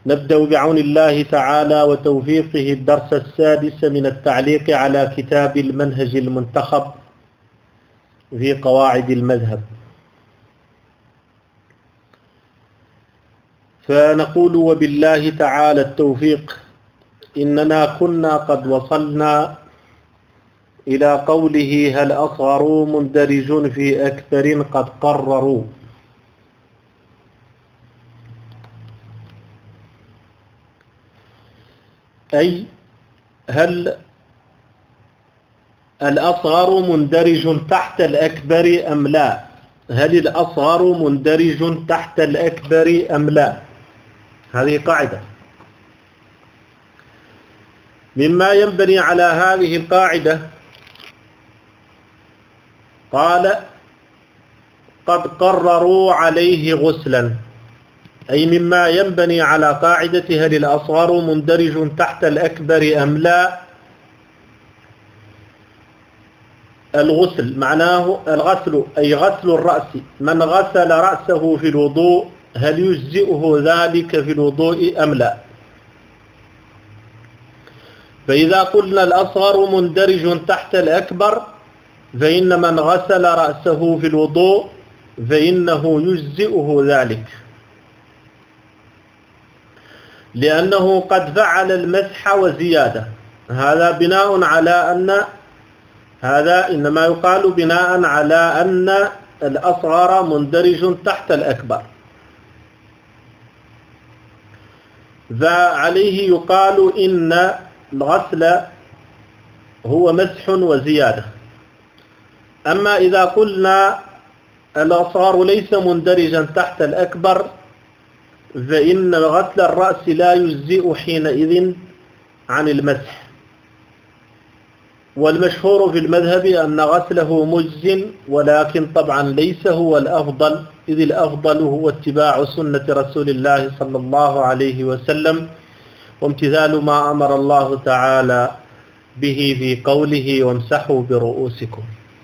نبدأ بعون الله تعالى وتوفيقه الدرس السادس من التعليق على كتاب المنهج المنتخب في قواعد المذهب. فنقول وبالله تعالى التوفيق إننا كنا قد وصلنا إلى قوله هل أصغروا مندرج في أكثر قد قرروا. أي هل الأصغر مندرج تحت الأكبر أم لا؟ هل الأصغر مندرج تحت الأكبر أم لا؟ هذه قاعدة. مما ينبني على هذه القاعدة قال قد قرروا عليه غسلا، أي مما ينبني على قاعدة هل الأصغر مندرج تحت الأكبر أم لا. الغسل معناه الغسل أي غسل الرأس، من غسل رأسه في الوضوء هل يجزئه ذلك في الوضوء أم لا؟ فإذا قلنا الأصغر مندرج تحت الأكبر فإن من غسل رأسه في الوضوء فإنه يجزئه ذلك، لأنه قد فعل المسح وزيادة. هذا بناء على أن هذا إنما يقال بناء على أن الأصغر مندرج تحت الأكبر، فعليه يقال إن الغسل هو مسح وزيادة. أما إذا قلنا الأصغر ليس مندرجا تحت الأكبر فإن غسل الرأس لا يجزئ حينئذ عن المسح، والمشهور في المذهب أن غسله مجز، ولكن طبعا ليس هو الأفضل، إذ الأفضل هو اتباع سنة رسول الله صلى الله عليه وسلم وامتثال ما أمر الله تعالى به في قوله وامسحوا برؤوسكم.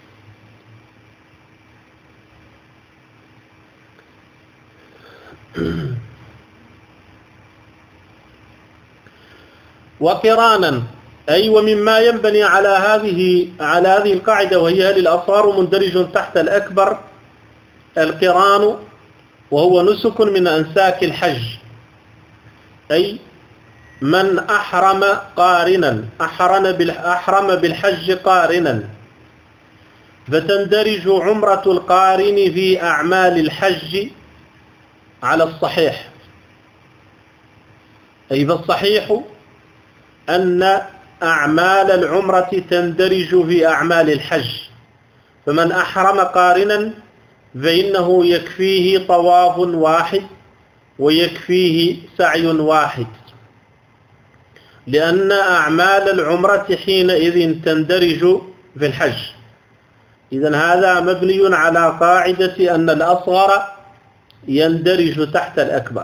وقرانا أي ومما ينبني على هذه القاعدة وهي هل الأصغر مندرج تحت الأكبر القران، وهو نسك من أنساك الحج، أي من أحرم قارنا أحرم بالحج قارنا فتندرج عمرة القارن في أعمال الحج على الصحيح. أي فالصحيح أن أعمال العمرة تندرج في أعمال الحج، فمن أحرم قارنا فإنه يكفيه طواف واحد ويكفيه سعي واحد، لأن أعمال العمرة حينئذ تندرج في الحج. إذن هذا مبني على قاعدة أن الأصغر يندرج تحت الأكبر.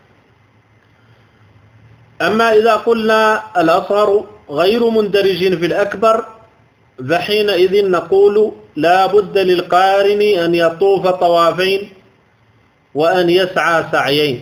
أما إذا قلنا الأصغر غير مندرج في الأكبر فحينئذ نقول لا بد للقارن أن يطوف طوافين وأن يسعى سعيين.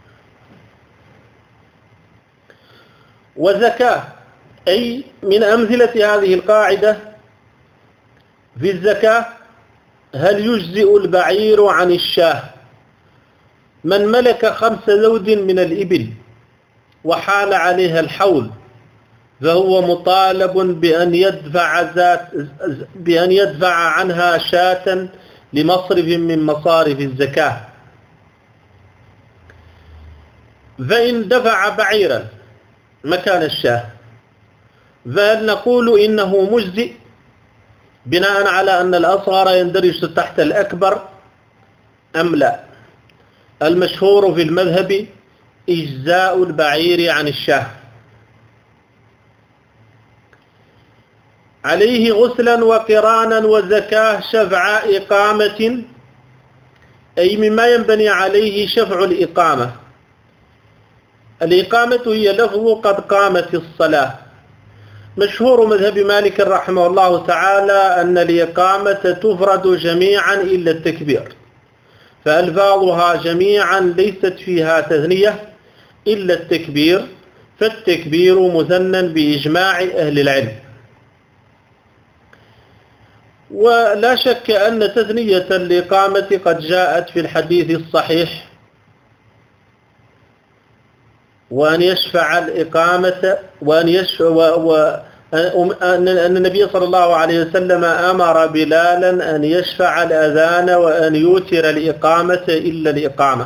وزكاة أي من أمثلة هذه القاعدة في الزكاة هل يجزئ البعير عن الشاه؟ من ملك 5 ذود من الإبل وحال عليها الحول فهو مطالب بأن يدفع عنها شاة لمصرف من مصارف الزكاة. فإن دفع بعيرا مكان الشاه فهل نقول إنه مجزئ بناء على أن الأصغر يندرج تحت الأكبر أم لا؟ المشهور في المذهب إجزاء البعير عن الشاه، عليه غسلا وقرانا وزكاة شفع إقامة، أي مما ينبني عليه شفع الإقامة. الإقامة هي لفظ قد قامت الصلاة. مشهور مذهب مالك رحمه الله تعالى أن الإقامة تفرد جميعا إلا التكبير، فألفاظها جميعا ليست فيها تثنية، إلا التكبير فالتكبير مثنى بإجماع أهل العلم. ولا شك أن تثنية الإقامة قد جاءت في الحديث الصحيح، وأن يشفع الإقامة أن النبي صلى الله عليه وسلم أمر بلالا أن يشفع الأذان وأن يوتر الإقامة إلا الإقامة.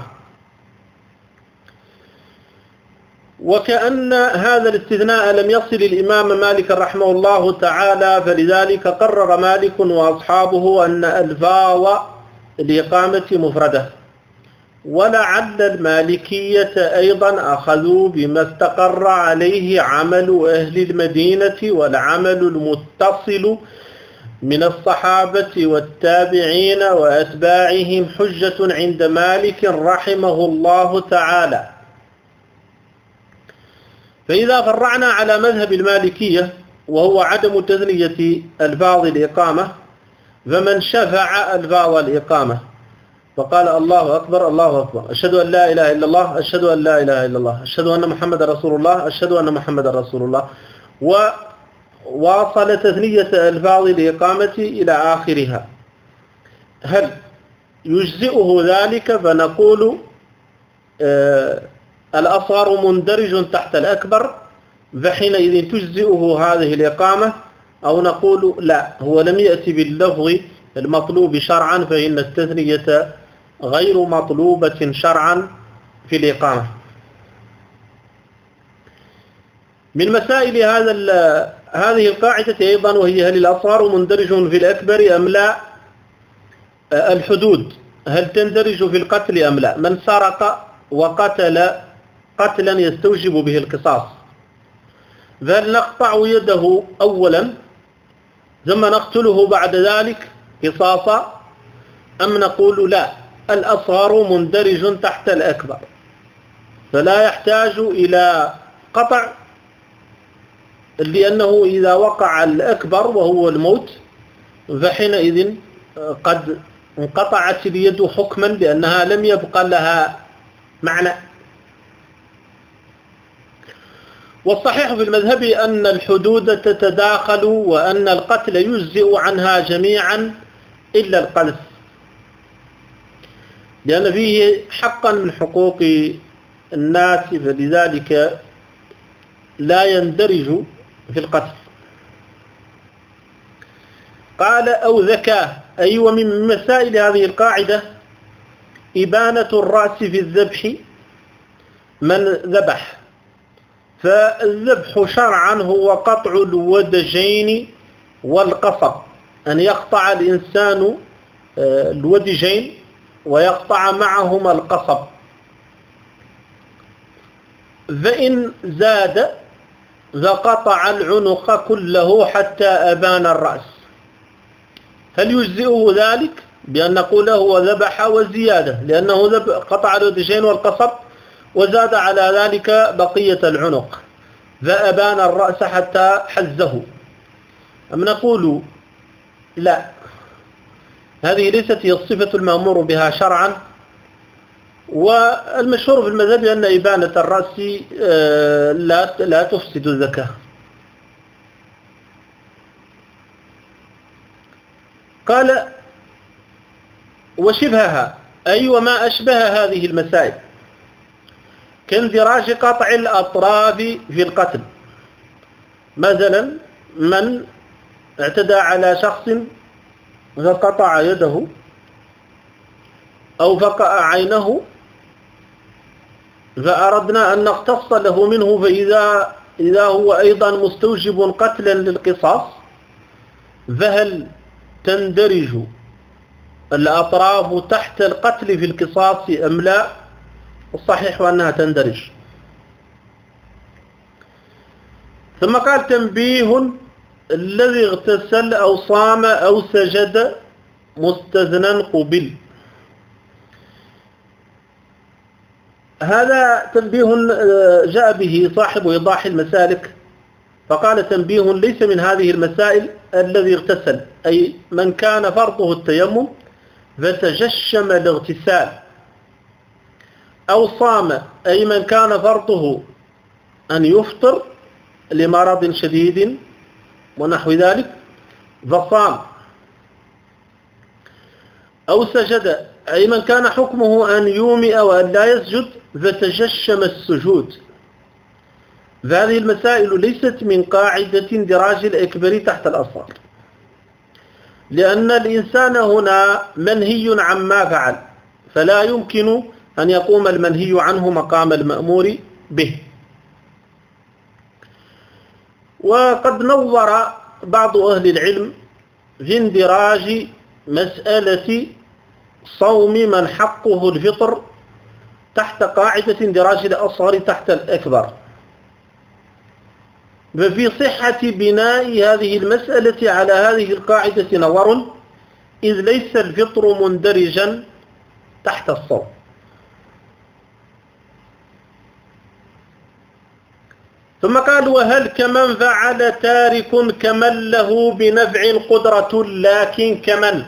وكأن هذا الاستثناء لم يصل الإمام مالك رحمه الله تعالى، فلذلك قرر مالك وأصحابه أن ألفاظ الإقامة مفردة. ولعل المالكية أيضا أخذوا بما استقر عليه عمل أهل المدينة والعمل المتصل من الصحابة والتابعين وأتباعهم حجة عند مالك رحمه الله تعالى. فإذا فرعنا على مذهب المالكية وهو عدم تثنية ألفاظ الإقامة، فمن شفع ألفاظ الإقامة فقال الله أكبر الله أكبر، أشهد أن لا إله إلا الله، أشهد أن لا إله إلا الله، أشهد أن محمد رسول الله، أشهد أن محمد رسول الله، وواصل تثنية ألفاظ الإقامة إلى آخرها، هل يجزئه ذلك؟ فنقول الأصغر مندرج تحت الأكبر، فحينئذ تجزئه هذه الإقامة. أو نقول لا، هو لم يأتي باللفظ المطلوب شرعا، فإن التثنية غير مطلوبة شرعا في الإقامة. من مسائل هذه القاعدة أيضا، وهي هل الأصغر مندرج في الأكبر أم لا؟ الحدود هل تندرج في القتل أم لا؟ من سرق وقتل قتلا يستوجب به القصاص، فهل نقطع يده أولا ثم نقتله بعد ذلك قصاصا، أم نقول لا، الأصغر مندرج تحت الأكبر فلا يحتاج إلى قطع، لأنه إذا وقع الأكبر وهو الموت فحينئذ قد انقطعت اليد حكما، لأنها لم يبقى لها معنى. والصحيح في المذهب أن الحدود تتداخل، وأن القتل يجزئ عنها جميعا إلا القذف، لأن فيه حقا من حقوق الناس، فلذلك لا يندرج في القتل. قال أو ذكاه، أي ومن مسائل هذه القاعدة إبانة الرأس في الذبح. من ذبح، فالذبح شرعا هو قطع الودجين والقصب، أن يقطع الإنسان الودجين ويقطع معهما القصب، فإن زاد فقطع العنق كله حتى أبان الرأس. هل يجزئه ذلك بأن نقول هو ذبح وزيادة، لأنه قطع الودجين والقصب وزاد على ذلك بقية العنق فأبان الرأس حتى حزه، أم نقول لا، هذه ليست هي الصفة المأمور بها شرعا. والمشهور في المذهب أن إبانة الرأس لا تفسد الزكاة. قال وشبهها، أي وما أشبه هذه المسائل، كاندراج قطع الأطراف في القتل. مثلا من اعتدى على شخص فقطع يده أو فقع عينه، فأردنا أن نقتص له منه، فإذا هو أيضا مستوجب قتلا للقصاص، فهل تندرج الأطراف تحت القتل في القصاص أم لا؟ الصحيح أنها تندرج. ثم قال تنبيه، الذي اغتسل أو صام أو سجد مستثنى قبل. هذا تنبيه جاء به صاحب إيضاح المسالك، فقال تنبيه ليس من هذه المسائل الذي اغتسل، أي من كان فرضه التيمم فتجشم الاغتسال أو صام أي من كان فرضه أن يفطر لمرض شديد ونحو ذلك فصام، أو سجد أي من كان حكمه أن يومئ وأن لا يسجد فتجشم السجود. فهذه المسائل ليست من قاعدة اندراج الأكبر تحت الأصغر، لأن الإنسان هنا منهي عما فعل، فلا يمكن أن يقوم المنهي عنه مقام المأمور به. وقد نظر بعض أهل العلم في اندراج مسألة صوم من حقه الفطر تحت قاعدة اندراج الأصغر تحت الأكبر، ففي صحة بناء هذه المسألة على هذه القاعدة نظر، إذ ليس الفطر مندرجا تحت الصوم. ثم قال: وهل كمن فعل تارك كمن له بنفع قدرة لكن كمن،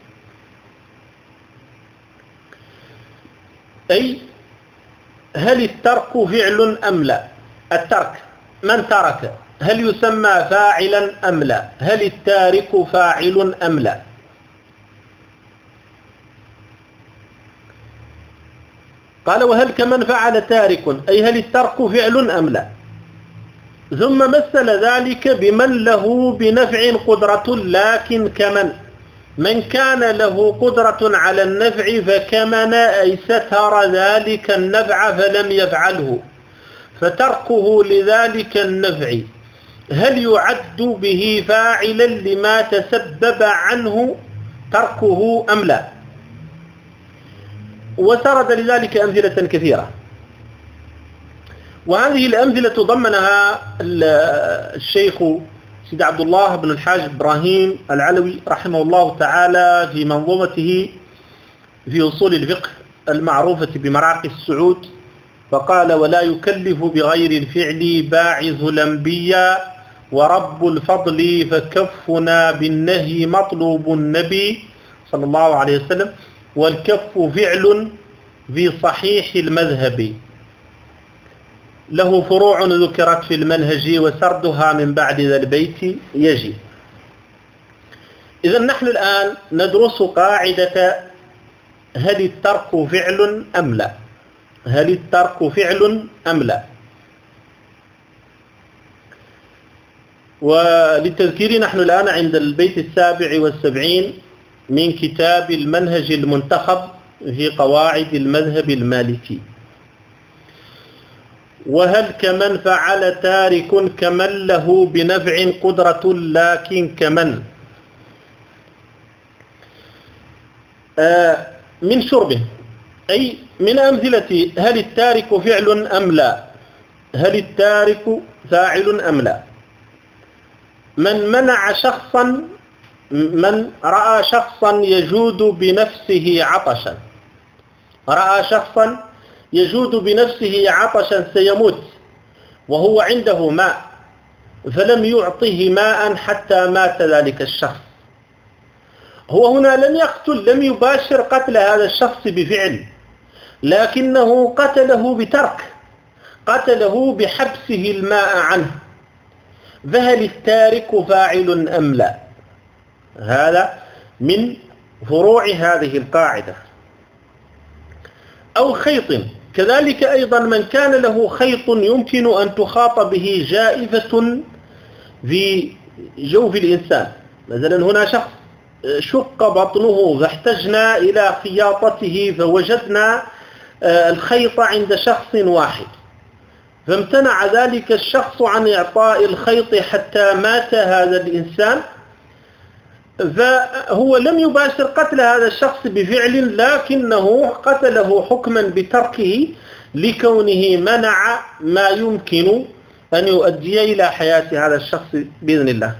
أي هل الترك فعل أم لا؟ الترك، من ترك هل يسمى فاعلا أم لا؟ هل التارك فاعل أم لا؟ قال: وهل كمن فعل تارك أي هل الترك فعل أم لا؟ ثم مثل ذلك بمن له بنفع قدرة لكن كمن، من كان له قدرة على النفع فكمن أي ستر ذلك النفع فلم يفعله، فتركه لذلك النفع هل يعد به فاعلا لما تسبب عنه تركه أم لا؟ وسرد لذلك أمثلة كثيرة، وهذه الأمثلة ضمنها الشيخ سيد عبد الله بن الحاج إبراهيم العلوي رحمه الله تعالى في منظومته في أصول الفقه المعروفة بمراقي السعود، فقال: ولا يكلف بغير الفعل باعث الأنبياء ورب الفضل فكفنا بالنهي مطلوب النبي صلى الله عليه وسلم، والكف فعل في صحيح المذهب له فروع ذكرت في المنهج وسردها من بعد ذا البيت يجي. إذن نحن الآن ندرس قاعدة هل الترك فعل أم لا؟ هل الترك فعل أم لا؟ وللتذكير نحن الآن عند البيت 77 من كتاب المنهج المنتخب في قواعد المذهب المالكي. وهل كمن فعل تارك كمن له بنفع قدرة لكن كمن، من شربه، أي من أمثلة هل التارك فعل أم لا؟ هل التارك فاعل أم لا؟ من منع شخصا، من رأى شخصا يجود بنفسه عطشا، رأى شخصا يجود بنفسه عطشا سيموت وهو عنده ماء، فلم يعطه ماء حتى مات ذلك الشخص، هو هنا لم يقتل، لم يباشر قتل هذا الشخص بفعل، لكنه قتله بترك، قتله بحبسه الماء عنه، فهل التارك فاعل أم لا؟ هذا من فروع هذه القاعدة. أو خيط، كذلك أيضا من كان له خيط يمكن أن تخاط به جائفة في جوف الإنسان، مثلا هنا شخص شق بطنه فاحتجنا إلى خياطته فوجدنا الخيط عند شخص واحد، فامتنع ذلك الشخص عن إعطاء الخيط حتى مات هذا الإنسان، فهو لم يباشر قتل هذا الشخص بفعل، لكنه قتله حكما بتركه لكونه منع ما يمكن أن يؤدي إلى حياة هذا الشخص بإذن الله.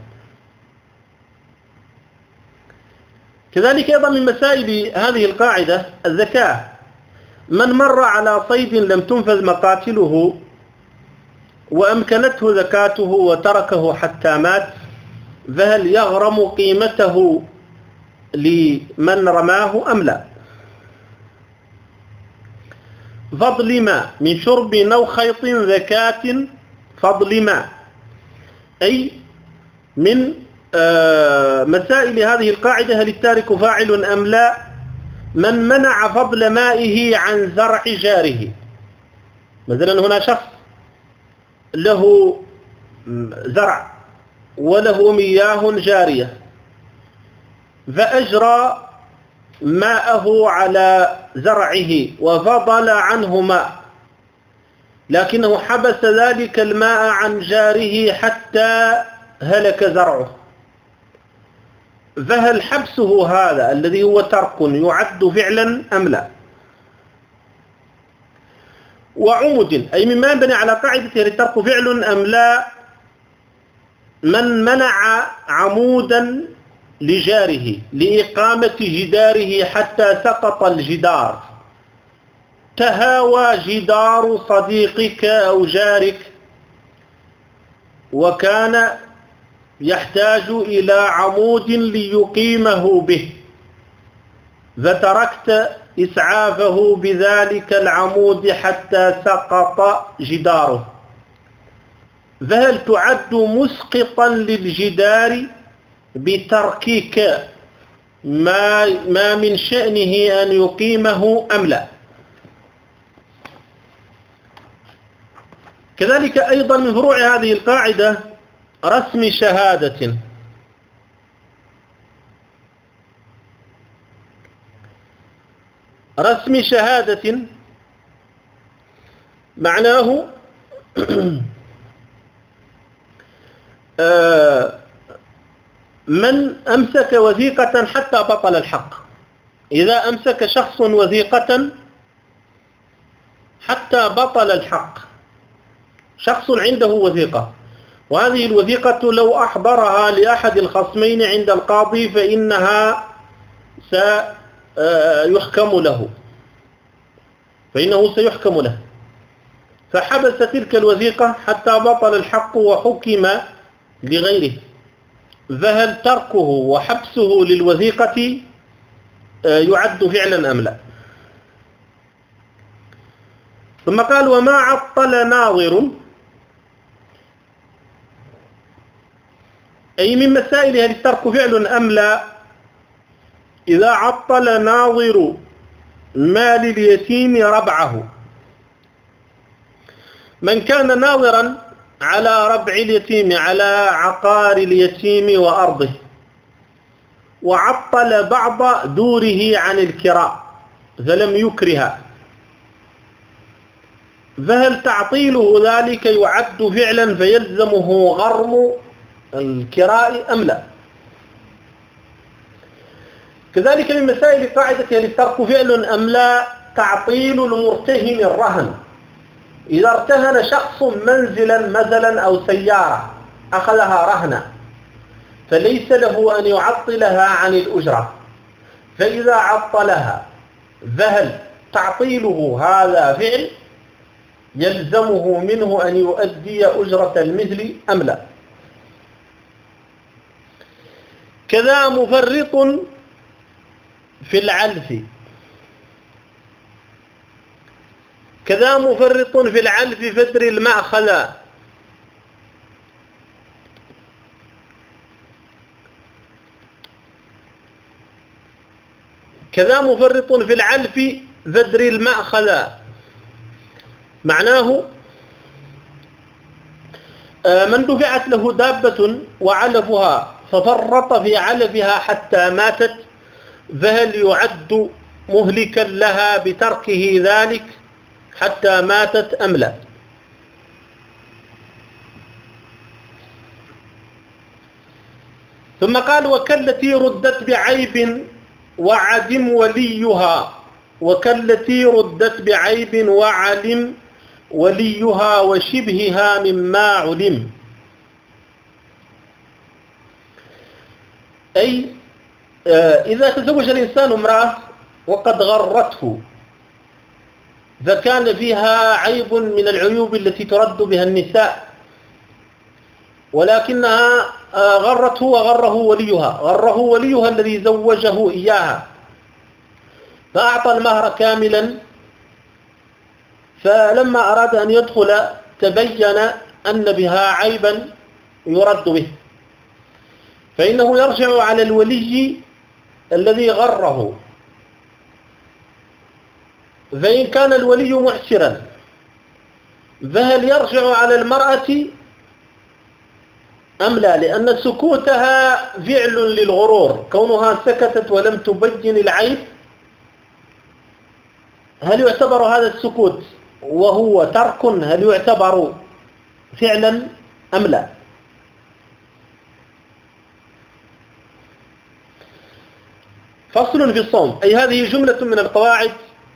كذلك أيضا من مسائل هذه القاعدة الزكاة، من مر على صيد لم تنفذ مقاتله وأمكنته زكاته وتركه حتى مات، فهل يغرم قيمته لمن رماه أم لا؟ فضل ماء من شرب أو خيط ذكاة فضل ماء، أي من مسائل هذه القاعدة: هل التارك فاعل أم لا؟ من منع فضل مائه عن زرع جاره. مثلا هنا شخص له زرع وله مياه جارية، فأجرى ماءه على زرعه وفضل عنه ماء، لكنه حبس ذلك الماء عن جاره حتى هلك زرعه، فهل حبسه هذا الذي هو ترك يعد فعلا أم لا؟ وعمد، أي مما ينبني على قاعدة هل الترك فعل أم لا: من منع عمودا لجاره لإقامة جداره حتى سقط الجدار، تهاوى جدار صديقك أو جارك وكان يحتاج إلى عمود ليقيمه به، فتركت إسعافه بذلك العمود حتى سقط جداره، فهل تعد مسقطا للجدار بتركك ما من شأنه أن يقيمه أم لا؟ كذلك أيضا من فروع هذه القاعدة رسم شهادة. رسم شهادة معناه من أمسك وثيقة حتى بطل الحق. إذا أمسك شخص وثيقة حتى بطل الحق، شخص عنده وثيقة، وهذه الوثيقة لو أحضرها لأحد الخصمين عند القاضي فإنها سيحكم له، فحبس تلك الوثيقة حتى بطل الحق وحكم لغيره، فهل تركه وحبسه للوثيقة يعد فعلا أم لا؟ ثم قال: وما عطل ناظر، أي من مسائل هل الترك فعل أم لا: إذا عطل ناظر مال اليتيم ربعه. من كان ناظرا على ربع اليتيم، على عقار اليتيم وأرضه، وعطل بعض دوره عن الكراء فلم يكرها، فهل تعطيله ذلك يعد فعلا فيلزمه غرم الكراء أم لا؟ كذلك من مسائل قاعدة هل الترك فعل أم لا تعطيل المرتهن الرهن. إذا ارتهن شخص منزلا مثلا أو سيارة أخذها رهنا، فليس له أن يعطلها عن الأجرة، فإذا عطلها فهل تعطيله هذا فعل يلزمه منه أن يؤدي أجرة المثل أم لا؟ كذا مفرط في العلف، كذا مفرط في العلف فدر المأخذ. كذا مفرط في العلف فدر المأخذ معناه من دفعت له دابة وعلفها ففرط في علفها حتى ماتت، فهل يعد مهلكا لها بتركه ذلك حتى ماتت أم لا؟ ثم قال: وكالتي ردت بعيب وعدم وليها، وكالتي ردت بعيب وعلم وليها وشبهها مما علم، أي إذا تزوج الإنسان امرأة وقد غرته فكان فيها عيب من العيوب التي ترد بها النساء، ولكنها غرته وغره وليها، غره وليها الذي زوجه إياها، فأعطى المهر كاملا فلما أراد أن يدخل تبين أن بها عيبا يرد به، فإنه يرجع على الولي الذي غره. فإن كان الولي معسرا فهل يرجع على المرأة أم لا؟ لأن سكوتها فعل للغرور، كونها سكتت ولم تبين العيب، هل يعتبر هذا السكوت وهو ترك، هل يعتبر فعلا أم لا؟ فصل في الصوم، أي هذه جملة من القواعد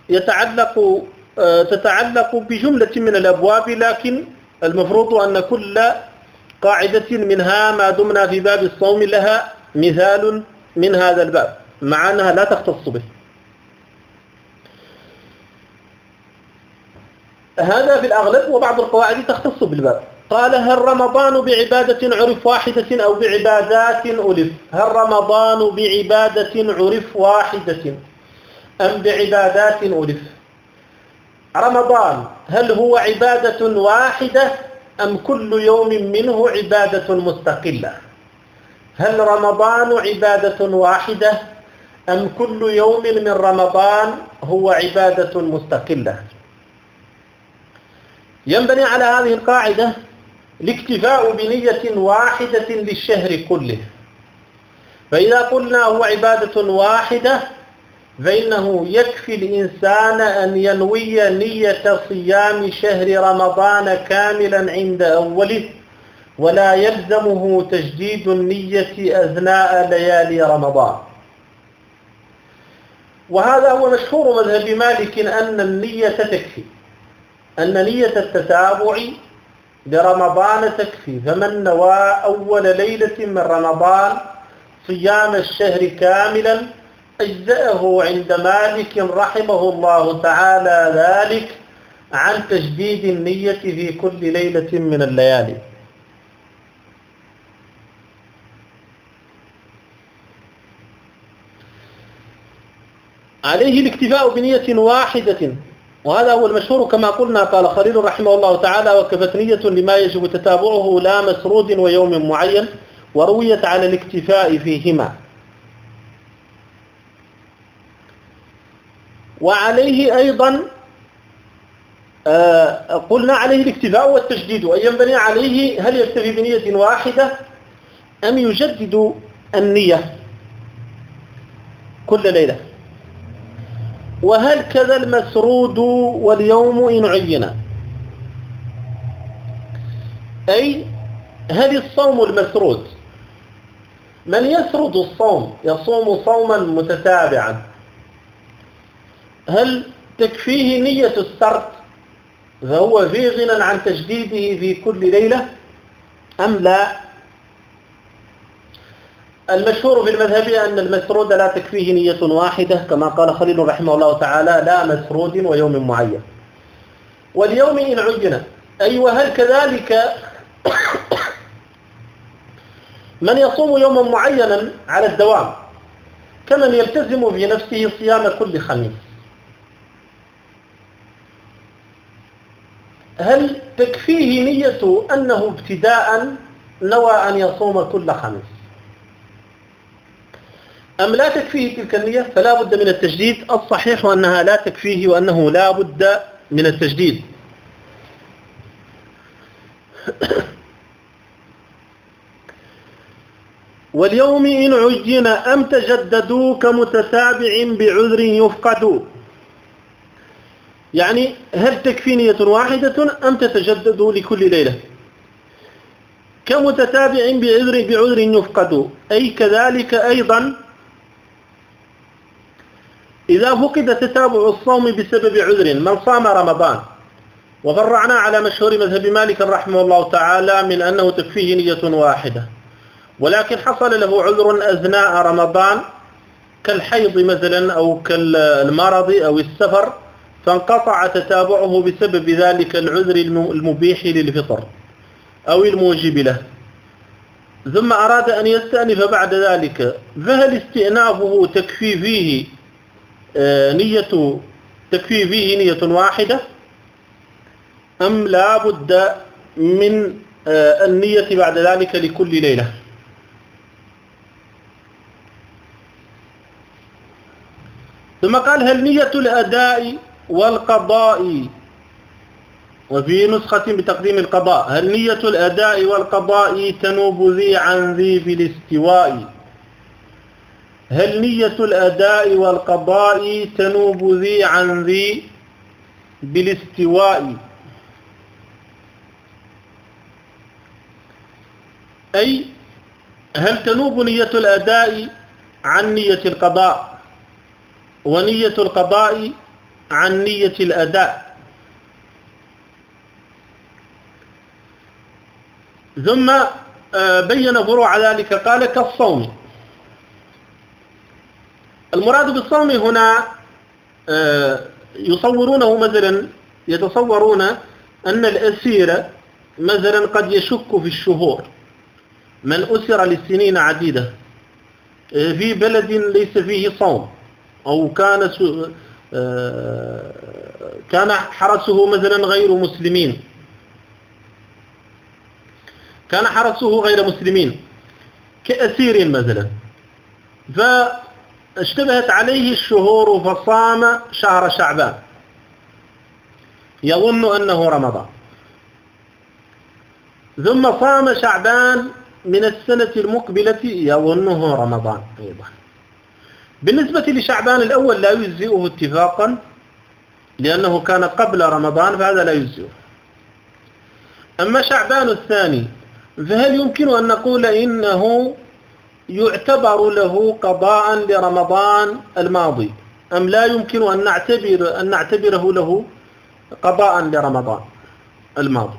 تتعلق بجملة من الأبواب، لكن المفروض أن كل قاعدة منها ما دمنا في باب الصوم لها مثال من هذا الباب، مع أنها لا تختص به. هذا في الأغلب، وبعض القواعد تختص بالباب. قال: هل رمضان بعبادة عرف واحدة أو بعبادات ألف؟ هل رمضان بعبادة عرف واحدة أم بعبادات ألف؟ رمضان هل هو عبادة واحدة أم كل يوم منه عبادة مستقلة؟ هل رمضان عبادة واحدة أم كل يوم من رمضان هو عبادة مستقلة؟ ينبني على هذه القاعدة الاكتفاء بنية واحدة للشهر كله. فإذا قلنا هو عبادة واحدة فإنه يكفي الإنسان أن ينوي نية صيام شهر رمضان كاملا عند أوله، ولا يلزمه تجديد النية أثناء ليالي رمضان. وهذا هو مشهور مذهب مالك أن النية تكفي، أن نية التتابع لرمضان تكفي. فمن نوى أول ليلة من رمضان صيام الشهر كاملا أجزأه عند مالك رحمه الله تعالى ذلك عن تجديد النية في كل ليلة من الليالي. عليه الاكتفاء بنية واحدة، وهذا هو المشهور كما قلنا. قال خليل رحمه الله تعالى: وكفت نية لما يجب تتابعه لا مسرود ويوم معين، ورويت على الاكتفاء فيهما. وعليه أيضا قلنا عليه الاكتفاء والتجديد، أن ينبني عليه هل يكتفي بنية واحدة أم يجدد النية كل ليلة. وهل كذا المسرود واليوم إن عين، أي هل الصوم المسرود من يسرد الصوم يصوم صوما متتابعا، هل تكفيه نية السرد فهو في غنى عن تجديده في كل ليلة أم لا؟ المشهور في المذهب أن المسرود لا تكفيه نية واحدة، كما قال خليل رحمه الله تعالى: لا مسرود ويوم معين. واليوم إن عين، أي وهل كذلك من يصوم يوما معينا على الدوام كمن يلتزم في نفسه صيام كل خميس، هل تكفيه نية أنه ابتداء نوى أن يصوم كل خميس أم لا تكفيه تلك النية؟ فلا بد من التجديد. الصحيح أنها لا تكفيه وأنه لا بد من التجديد. واليوم إن عجن أم تجددوا كمتتابع بعذر يفقد، يعني هل تكفي نية واحدة أم تتجدد لكل ليلة؟ كمتتابع بعذر يفقد، أي كذلك أيضا إذا فقد تتابع الصوم بسبب عذر، من صام رمضان وفرعنا على مشهور مذهب مالك رحمه الله تعالى من أنه تكفيه نية واحدة، ولكن حصل له عذر أثناء رمضان كالحيض مثلا أو كالمرض أو السفر، فانقطع تتابعه بسبب ذلك العذر المبيح للفطر أو الموجب له، ثم أراد أن يستأنف بعد ذلك، فهل استئنافه تكفي فيه نية واحدة أم لا بد من النية بعد ذلك لكل ليلة؟ ثم قال هل نية الأداء والقضاء، وفي نسخة بتقديم القضاء، هل نية الأداء والقضاء تنوب ذي عن ذي في الاستواء؟ هل نية الأداء والقضاء تنوب ذي عن ذي بالاستواء؟ أي هل تنوب نية الأداء عن نية القضاء، ونية القضاء عن نية الأداء؟ ثم بين فروع ذلك قال كالصوم. المراد بالصوم هنا يصورونه مثلا، يتصورون أن الأسير مثلا قد يشك في الشهور، من أسر لسنين عديدة في بلد ليس فيه صوم، أو كان حرسه مثلا غير مسلمين، كان حرسه غير مسلمين كأسير مثلا، فاشتبهت عليه الشهور فصام شهر شعبان يظن أنه رمضان، ثم صام شعبان من السنة المقبلة يظنه رمضان أيضا. بالنسبة لشعبان الأول لا يجزئه اتفاقا لأنه كان قبل رمضان، فهذا لا يجزئه. أما شعبان الثاني فهل يمكن أن نقول إنه يعتبر له قضاء لرمضان الماضي، أم لا يمكن أن نعتبره له قضاء لرمضان الماضي؟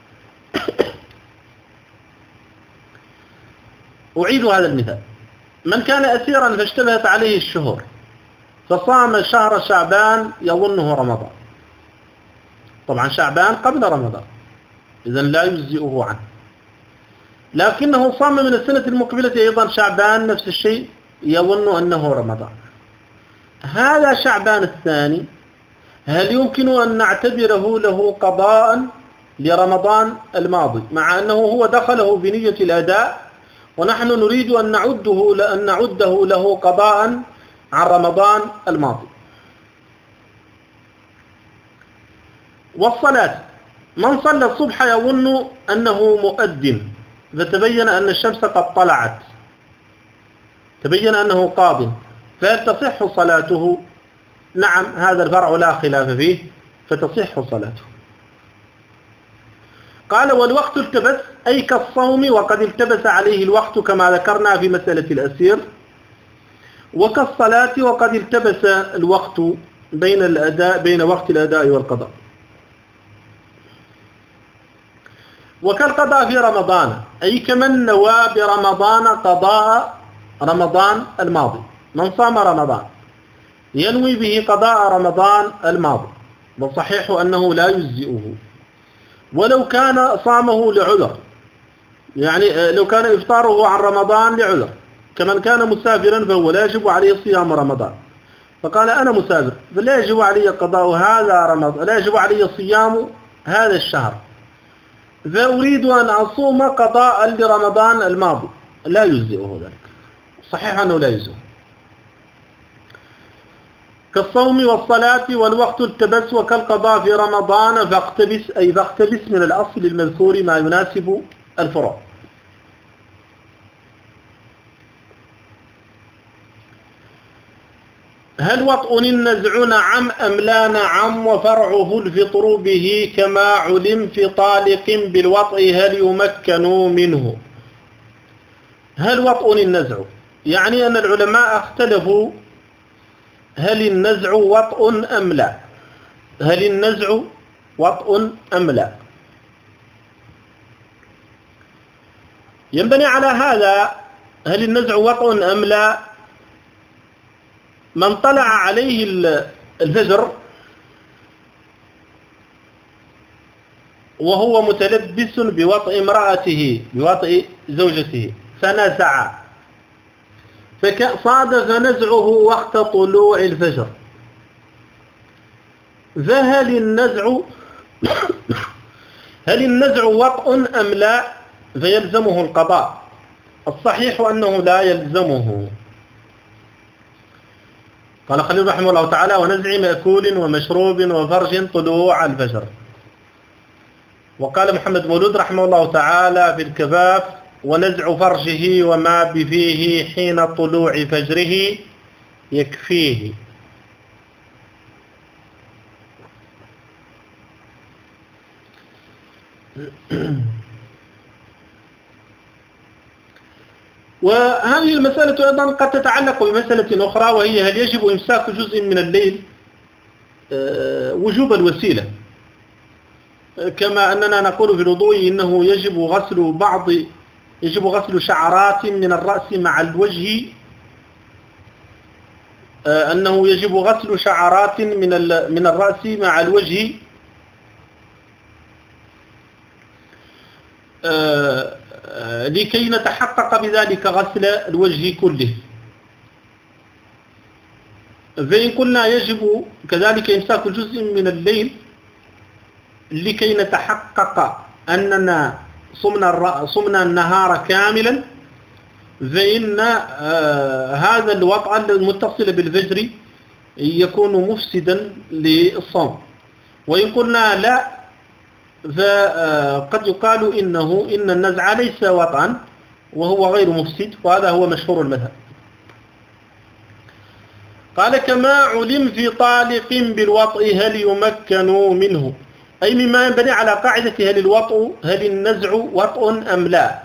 أعيد هذا المثال. من كان أسيرا فاشتبهت عليه الشهور فصام شهر شعبان يظنه رمضان، طبعا شعبان قبل رمضان إذن لا يجزئه عنه، لكنه صام من السنة المقبلة أيضا شعبان نفس الشيء يظن أنه رمضان. هذا شعبان الثاني هل يمكن أن نعتبره له قضاء لرمضان الماضي، مع أنه هو دخله بنية الأداء ونحن نريد أن نعده له قضاء عن رمضان الماضي؟ والصلاة، من صلى الصبح يظن أنه مؤذن فتبين أن الشمس قد طلعت، تبين أنه قاض، فهل تصح صلاته؟ نعم، هذا الفرع لا خلاف فيه، فتصح صلاته. قال والوقت التبس أي كالصوم وقد التبس عليه الوقت كما ذكرنا في مسألة الأسير، وكالصلاة وقد التبس الوقت بين وقت الأداء والقضاء، وكالقضاء في رمضان أي كمن نوى برمضان قضاء رمضان الماضي، من صام رمضان ينوي به قضاء رمضان الماضي، والصحيح أنه لا يجزئه ولو كان صامه لعذر، يعني لو كان إفطاره عن رمضان لعذر، كمن كان مسافرا فهو لا يجب عليه صيام رمضان، فقال أنا مسافر فلا يجب علي قضاء هذا رمضان، لا يجب علي صيام هذا الشهر، فأريد أن أصوم قضاء لرمضان الماضي، لا يجزئه ذلك، صحيح أنه لا يجزئه. كالصوم والصلاة والوقت التبس وكالقضاء في رمضان فاقتبس، أي فاقتبس من الأصل المذكور ما يناسب الفروع. هل وطء النزع نعم أم لا نعم، وفرعه الفطر به كما علم في طالق بالوطء هل يمكن منه؟ هل وطء النزع، يعني أن العلماء اختلفوا هل النزع وطء أم لا، هل النزع وطء أم لا. ينبني على هذا هل النزع وطء أم لا، من طلع عليه الفجر وهو متلبس بوطء امرأته بوطء زوجته فنزع، فصادف نزعه وقت طلوع الفجر، فهل النزع هل النزع وطء أم لا؟ فيلزمه القضاء. الصحيح أنه لا يلزمه. قال خليل رحمه الله تعالى: ونزع مأكول ومشروب وفرج طلوع الفجر. وقال محمد مولود رحمه الله تعالى في الكفاف: ونزع فرجه وما بفيه حين طلوع فجره يكفيه. وهذه المسألة أيضا قد تتعلق بمسألة أخرى، وهي هل يجب إمساك جزء من الليل وجوب الوسيلة، كما أننا نقول في الوضوء إنه يجب غسل شعرات من الرأس مع الوجه، أنه يجب غسل شعرات من الرأس مع الوجه لكي نتحقق بذلك غسل الوجه كله. فإن قلنا يجب كذلك إمساك جزء من الليل لكي نتحقق أننا صمنا النهار كاملا، فإن هذا الوطء المتصل بالفجر يكون مفسدا للصوم. وإن قلنا لا، فقد يقال إن النزع ليس وطئا وهو غير مفسد، وهذا هو مشهور المذهب. قال: كما علم في طالق بالوطء هل يمكن منه، أي مما ينبني على قاعدة هل النزع وطء أم لا.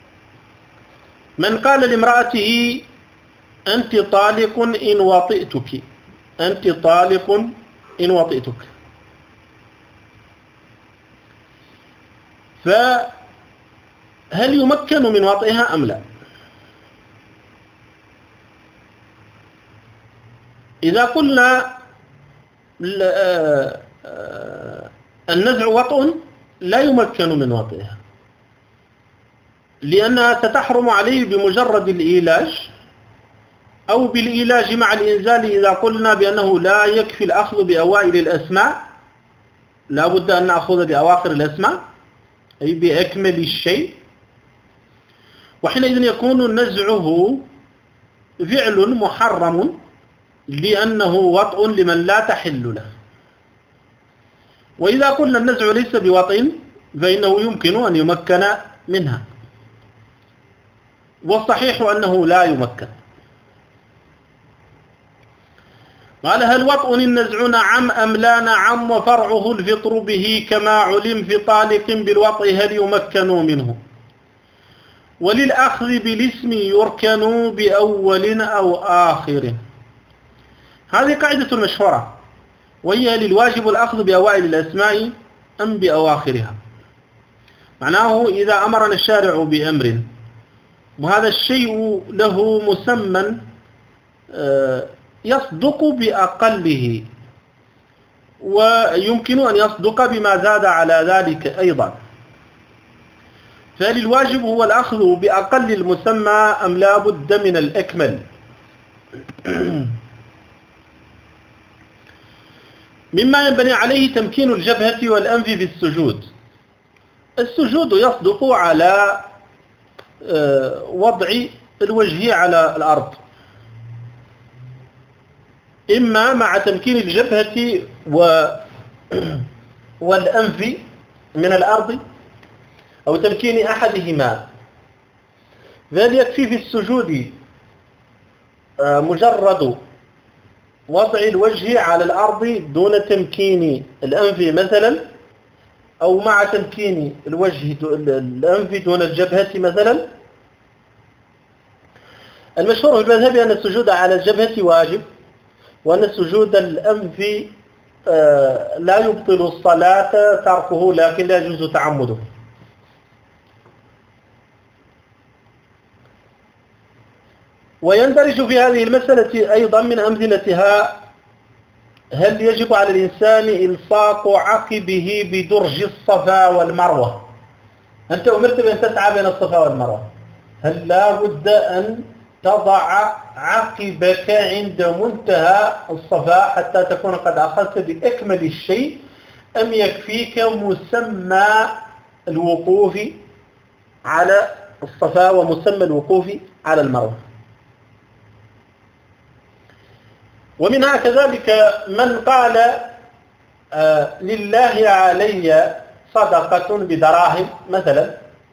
من قال لامرأته: أنت طالق إن وطئتك، أنت طالق إن وطئتك، فهل يمكن من وطئها أم لا؟ إذا قلنا النزع وطء لا يمكن من وطئها، لأنها ستحرم عليه بمجرد الإيلاج أو بالإيلاج مع الإنزال. إذا قلنا بأنه لا يكفي الأخذ بأوائل الأسماء، لا بد أن نأخذ بأواخر الأسماء أي بأكمل الشيء، وحينئذ يكون نزعه فعل محرم لأنه وطء لمن لا تحل له. وإذا قلنا النزع ليس بوطء فإنه يمكن أن يمكن منها، والصحيح أنه لا يمكن. قال: هل وطء النزع نعم أم لا؟ نعم، وفرعه الفطر به كما علم في طالق بالوطء هل يمكن منه. وللأخذ بالاسم يركن بأول أو آخر. هذه قاعدة مشهورة، وهي للواجب الأخذ بأوائل الأسماء أم بأواخرها. معناه إذا أمرنا الشارع بأمر وهذا الشيء له مسمى يصدق بأقله، ويمكن أن يصدق بما زاد على ذلك أيضا، فالواجب هو الأخذ بأقل المسمى أم لا بد من الأكمل؟ مما ينبني عليه تمكين الجبهة والأنف في السجود. السجود يصدق على وضع الوجه على الأرض، إما مع تمكين الجبهة والأنف من الأرض أو تمكين أحدهما. فهل يكفي في السجود مجرد وضع الوجه على الأرض دون تمكين الأنف مثلا، أو مع تمكين الأنف دون الجبهة مثلا؟ المشهور في المذهب أن السجود على الجبهة واجب، وأن سجود الأنف لا يبطل الصلاة تركه، لكن لا يجوز تعمده. ويندرج في هذه المسألة أيضا من أمثلتها: هل يجب على الإنسان إلصاق عقبه بدرج الصفا والمروة؟ أنت أمرت بأن تسعى بين الصفا والمروة، هل لا بد أن تضع عقبك عند منتهى الصفا حتى تكون قد أخذت بأكمل الشيء، أم يكفيك مسمى الوقوف على الصفا ومسمى الوقوف على المروة. ومنها كذلك من قال لله علي صدقة بدراهم مثلا،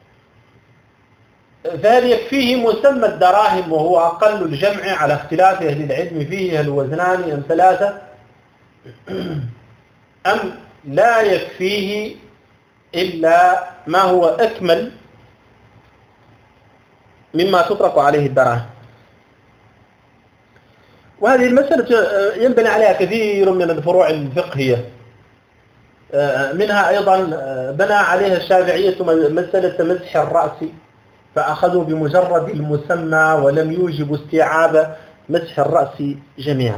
فهل يكفيه مسمى الدراهم وهو أقل الجمع على اختلاف أهل العلم فيه، هل وزنان أم ثلاثة، أم لا يكفيه إلا ما هو أكمل مما تطلق عليه الدراهم؟ وهذه المسألة ينبني عليها كثير من الفروع الفقهية، منها أيضا بنى عليها الشافعية مسألة مسح الرأس، فأخذوا بمجرد المسمى ولم يوجبوا استيعاب مسح الرأس جميعا.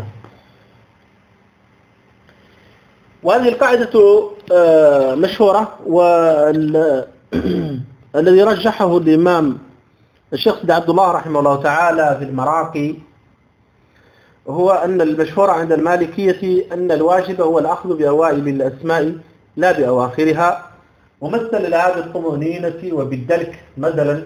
وهذه القاعدة مشهورة، والذي رجحه الإمام الشيخ سيد عبد الله رحمه الله تعالى في المراقي هو أن المشهور عند المالكية أن الواجب هو الأخذ بأوائل الأسماء لا بأواخرها، ومثل لها بالطمأنينة وبالدلك مثلا.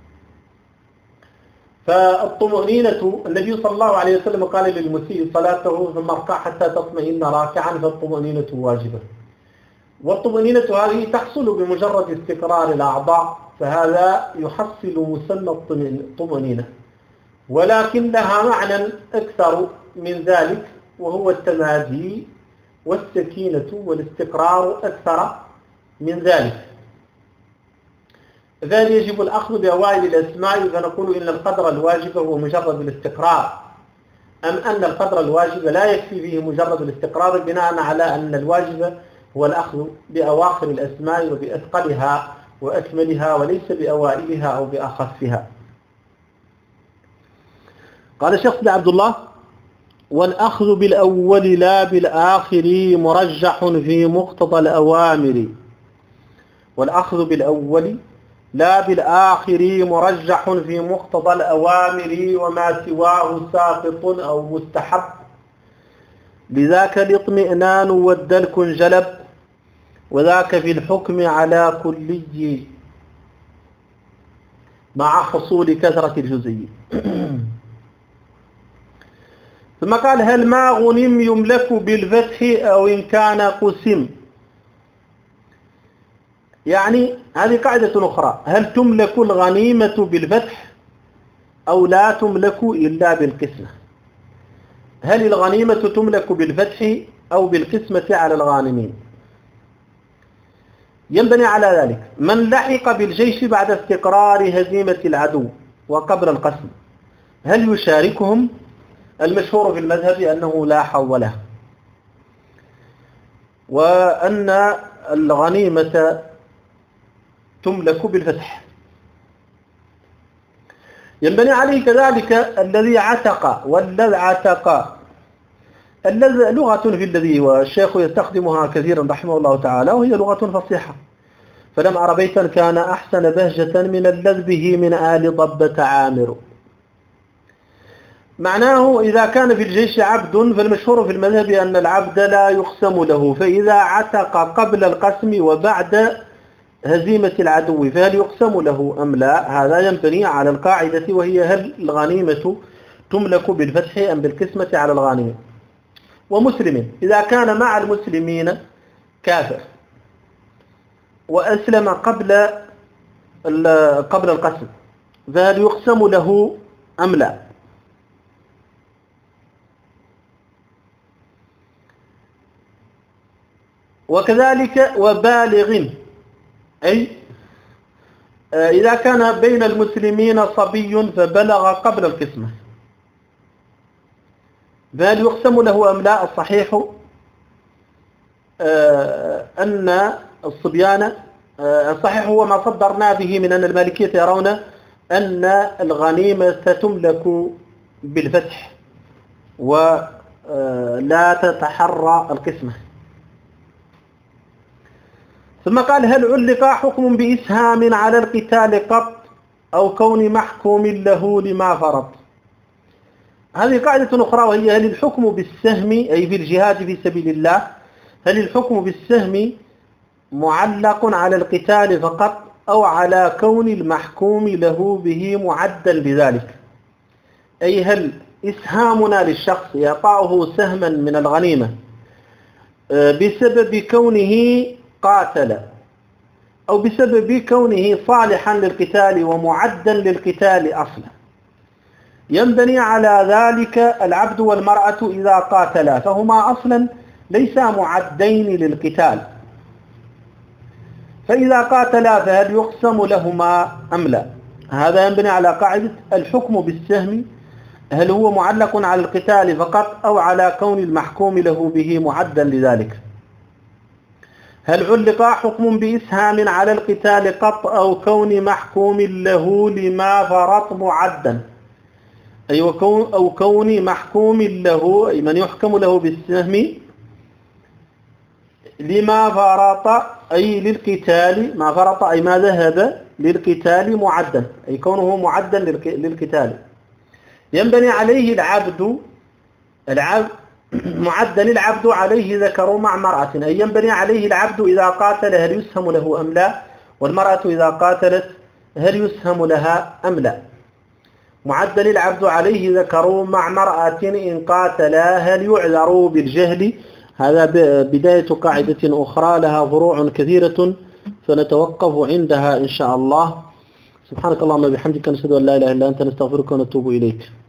فالطمأنينة النبي صلى الله عليه وسلم قال للمسيء صلاته ثم اركع حتى تطمئن راكعا، فالطمأنينة واجبة. والطمأنينة هذه تحصل بمجرد استقرار الأعضاء، فهذا يحصل مسمى الطمأنينة، ولكن لها معنى أكثر من ذلك، وهو التمادي والسكينة والاستقرار أكثر من ذلك. فهل يجب الأخذ بأوائل الأسماء، فنقول إن القدر الواجب هو مجرد الاستقرار، أم أن القدر الواجب لا يكفي فيه مجرد الاستقرار، بناء على أن الواجب هو الأخذ بأواخر الأسماء وبأثقلها وأكملها وليس بأوائلها أو بأخفها. قال الشيخ سيد عبد الله: والأخذ بالأول لا بالآخر مرجح في مقتضى الأوامر. والأخذ بالأول لا بالآخر مرجح في مقتضى الأوامر، وما سواه ساقط أو مستحب، لذاك الاطمئنان والدلك انجلب، وذاك في الحكم على كلي مع حصول كثرة الجزئي. ثم قال: هل ما غنم يملك بالفتح أو إن كان قسم؟ يعني هذه قاعدة أخرى: هل تملك الغنيمة بالفتح أو لا تملك إلا بالقسمة؟ هل الغنيمة تملك بالفتح أو بالقسمة على الغانمين؟ ينبني على ذلك من لحق بالجيش بعد استقرار هزيمة العدو وقبل القسم، هل يشاركهم؟ المشهور في المذهب أنه لا حظ له، وأن الغنيمة تملك بالفتح. ينبني عليه كذلك الذي عتق والذي عتق. لغة في الذي، والشيخ يستخدمها كثيرا رحمه الله تعالى، وهي لغة فصيحة. فلم أر بيتا كان أحسن بهجة من الذ به من آل ضبة عامر. معناه إذا كان في الجيش عبد، فالمشهور في المذهب أن العبد لا يقسم له، فإذا عتق قبل القسم وبعد هزيمة العدو فهل يقسم له أم لا؟ هذا ينبني على القاعدة، وهي هل الغنيمة تملك بالفتح أم بالقسمة على الغانم. ومسلم إذا كان مع المسلمين كافر وأسلم قبل القسم فهل يقسم له أم لا؟ وكذلك وبالغ، أي إذا كان بين المسلمين صبي فبلغ قبل القسمة فهل يقسم له أم لا؟ الصحيح أن الصبيان، الصحيح هو ما صدرنا به من أن المالكية يرون أن الغنيمة تملك بالفتح ولا تتحرى القسمة. ثم قال: هل علق حكم بإسهام على القتال قط أو كون محكوم له لما فرض؟ هذه قاعدة أخرى، وهي هل الحكم بالسهم أي في الجهاد في سبيل الله، هل الحكم بالسهم معلق على القتال فقط أو على كون المحكوم له به معدا لذلك. أي هل إسهامنا للشخص إعطاؤه سهما من الغنيمة بسبب كونه قاتل أو بسبب كونه صالحا للقتال ومعدا للقتال أصلا، ينبني على ذلك العبد والمرأة إذا قاتلا فهما أصلا ليسا معدين للقتال، فإذا قاتلا فهل يقسم لهما أم لا؟ هذا ينبني على قاعدة الحكم بالسهم، هل هو معلق على القتال فقط أو على كون المحكوم له به معدا لذلك؟ هل علق حكم بإسهام على القتال قط أو كون محكوم له لما فرط معدا، أي أو كون محكوم له أي من يحكم له بالسهم لما فرط أي للقتال، ما فرط أي ما ذهب للقتال معدا، أي كونه معدا للقتال. ينبني عليه العبد معدا العبد عليه ذكر مع امرأة، أي ينبني عليه العبد إذا قاتل هل يسهم له أم لا، والمرأة إذا قاتلت هل يسهم لها أم لا. معدا العبد عليه ذكر مع امرأة إن قاتلا هل يعذر بالجهل. هذا بداية قاعدة أخرى لها فروع كثيرة فنتوقف عندها إن شاء الله. سبحانك اللهم وبحمدك نشهد أن لا إله إلا أنت نستغفرك ونتوب إليك.